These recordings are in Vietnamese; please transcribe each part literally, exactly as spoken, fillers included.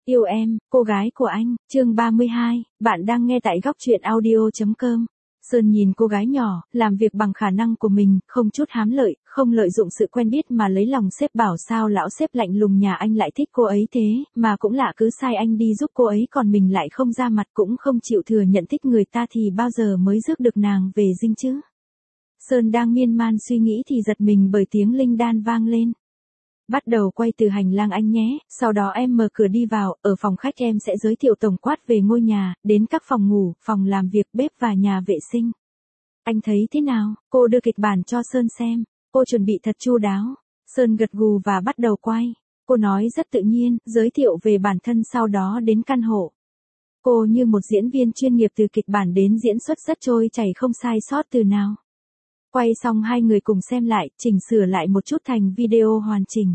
Yêu em, cô gái của anh, chương ba mươi hai, bạn đang nghe tại góc truyện audio.com. Sơn nhìn cô gái nhỏ, làm việc bằng khả năng của mình, không chút hám lợi, không lợi dụng sự quen biết mà lấy lòng sếp bảo sao lão sếp lạnh lùng nhà anh lại thích cô ấy thế, mà cũng lạ cứ sai anh đi giúp cô ấy còn mình lại không ra mặt cũng không chịu thừa nhận thích người ta thì bao giờ mới rước được nàng về dinh chứ. Sơn đang miên man suy nghĩ thì giật mình bởi tiếng linh đan vang lên. Bắt đầu quay từ hành lang anh nhé, sau đó em mở cửa đi vào, ở phòng khách em sẽ giới thiệu tổng quát về ngôi nhà, đến các phòng ngủ, phòng làm việc, bếp và nhà vệ sinh. Anh thấy thế nào? Cô đưa kịch bản cho Sơn xem, cô chuẩn bị thật chu đáo. Sơn gật gù và bắt đầu quay. Cô nói rất tự nhiên, giới thiệu về bản thân sau đó đến căn hộ. Cô như một diễn viên chuyên nghiệp từ kịch bản đến diễn xuất rất trôi chảy không sai sót từ nào. Quay xong hai người cùng xem lại, chỉnh sửa lại một chút thành video hoàn chỉnh.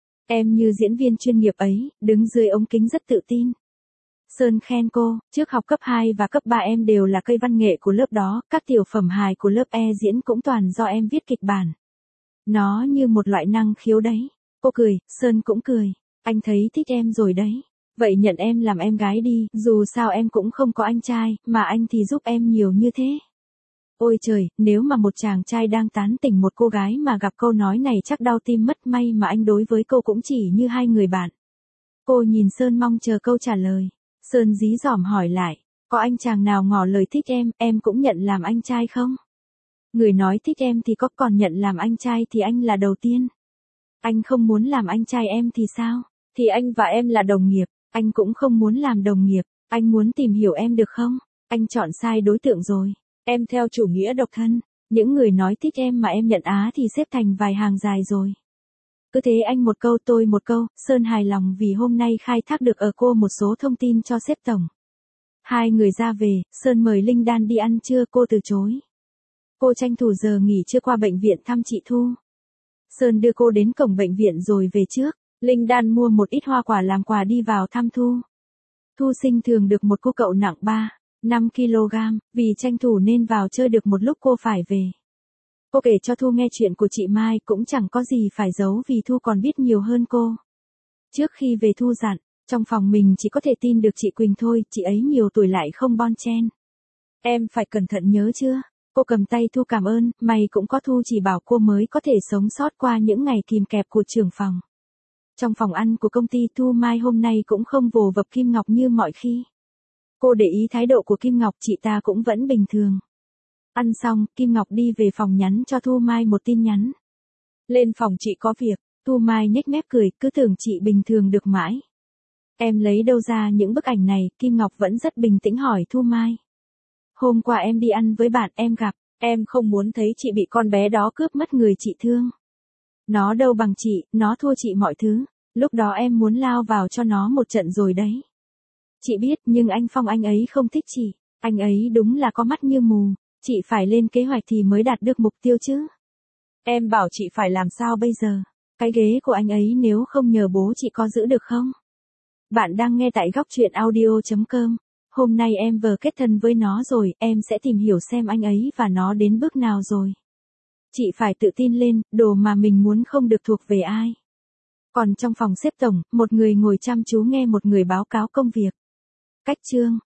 Em như diễn viên chuyên nghiệp ấy, đứng dưới ống kính rất tự tin. Sơn khen cô, trước học cấp hai và cấp ba em đều là cây văn nghệ của lớp đó, các tiểu phẩm hài của lớp E diễn cũng toàn do em viết kịch bản. Nó như một loại năng khiếu đấy. Cô cười, Sơn cũng cười. Anh thấy thích em rồi đấy. Vậy nhận em làm em gái đi, dù sao em cũng không có anh trai, mà anh thì giúp em nhiều như thế. Ôi trời, nếu mà một chàng trai đang tán tỉnh một cô gái mà gặp câu nói này chắc đau tim mất, may mà anh đối với cô cũng chỉ như hai người bạn. Cô nhìn Sơn mong chờ câu trả lời. Sơn dí dỏm hỏi lại, có anh chàng nào ngỏ lời thích em, em cũng nhận làm anh trai không? Người nói thích em thì có, còn nhận làm anh trai thì anh là đầu tiên. Anh không muốn làm anh trai em thì sao? Thì anh và em là đồng nghiệp, anh cũng không muốn làm đồng nghiệp, anh muốn tìm hiểu em được không? Anh chọn sai đối tượng rồi. Em theo chủ nghĩa độc thân, những người nói thích em mà em nhận á thì xếp thành vài hàng dài rồi. Cứ thế anh một câu tôi một câu, Sơn hài lòng vì hôm nay khai thác được ở cô một số thông tin cho sếp tổng. Hai người ra về, Sơn mời Linh Đan đi ăn trưa, cô từ chối. Cô tranh thủ giờ nghỉ trưa qua bệnh viện thăm chị Thu. Sơn đưa cô đến cổng bệnh viện rồi về trước, Linh Đan mua một ít hoa quả làm quà đi vào thăm Thu. Thu sinh thường được một cô cậu nặng ba, năm ki lô gam, vì tranh thủ nên vào chơi được một lúc cô phải về. Cô kể cho Thu nghe chuyện của chị Mai cũng chẳng có gì phải giấu vì Thu còn biết nhiều hơn cô. Trước khi về Thu dặn, trong phòng mình chỉ có thể tin được chị Quỳnh thôi, chị ấy nhiều tuổi lại không bon chen. Em phải cẩn thận nhớ chưa? Cô cầm tay Thu cảm ơn, mày cũng có Thu chỉ bảo cô mới có thể sống sót qua những ngày kìm kẹp của trưởng phòng. Trong phòng ăn của công ty Thu Mai hôm nay cũng không vồ vập Kim Ngọc như mọi khi. Cô để ý thái độ của Kim Ngọc, chị ta cũng vẫn bình thường. Ăn xong, Kim Ngọc đi về phòng nhắn cho Thu Mai một tin nhắn. Lên phòng chị có việc. Thu Mai nhếch mép cười, cứ tưởng chị bình thường được mãi. Em lấy đâu ra những bức ảnh này? Kim Ngọc vẫn rất bình tĩnh hỏi Thu Mai. Hôm qua em đi ăn với bạn em gặp, em không muốn thấy chị bị con bé đó cướp mất người chị thương. Nó đâu bằng chị, nó thua chị mọi thứ. Lúc đó em muốn lao vào cho nó một trận rồi đấy. Chị biết, nhưng anh Phong anh ấy không thích chị. Anh ấy đúng là có mắt như mù. Chị phải lên kế hoạch thì mới đạt được mục tiêu chứ. Em bảo chị phải làm sao bây giờ? Cái ghế của anh ấy nếu không nhờ bố chị có giữ được không? Bạn đang nghe tại góc truyện audio.com. Hôm nay em vừa kết thân với nó rồi, em sẽ tìm hiểu xem anh ấy và nó đến bước nào rồi. Chị phải tự tin lên, đồ mà mình muốn không được thuộc về ai. Còn trong phòng xếp tổng, một người ngồi chăm chú nghe một người báo cáo công việc. Cách chương,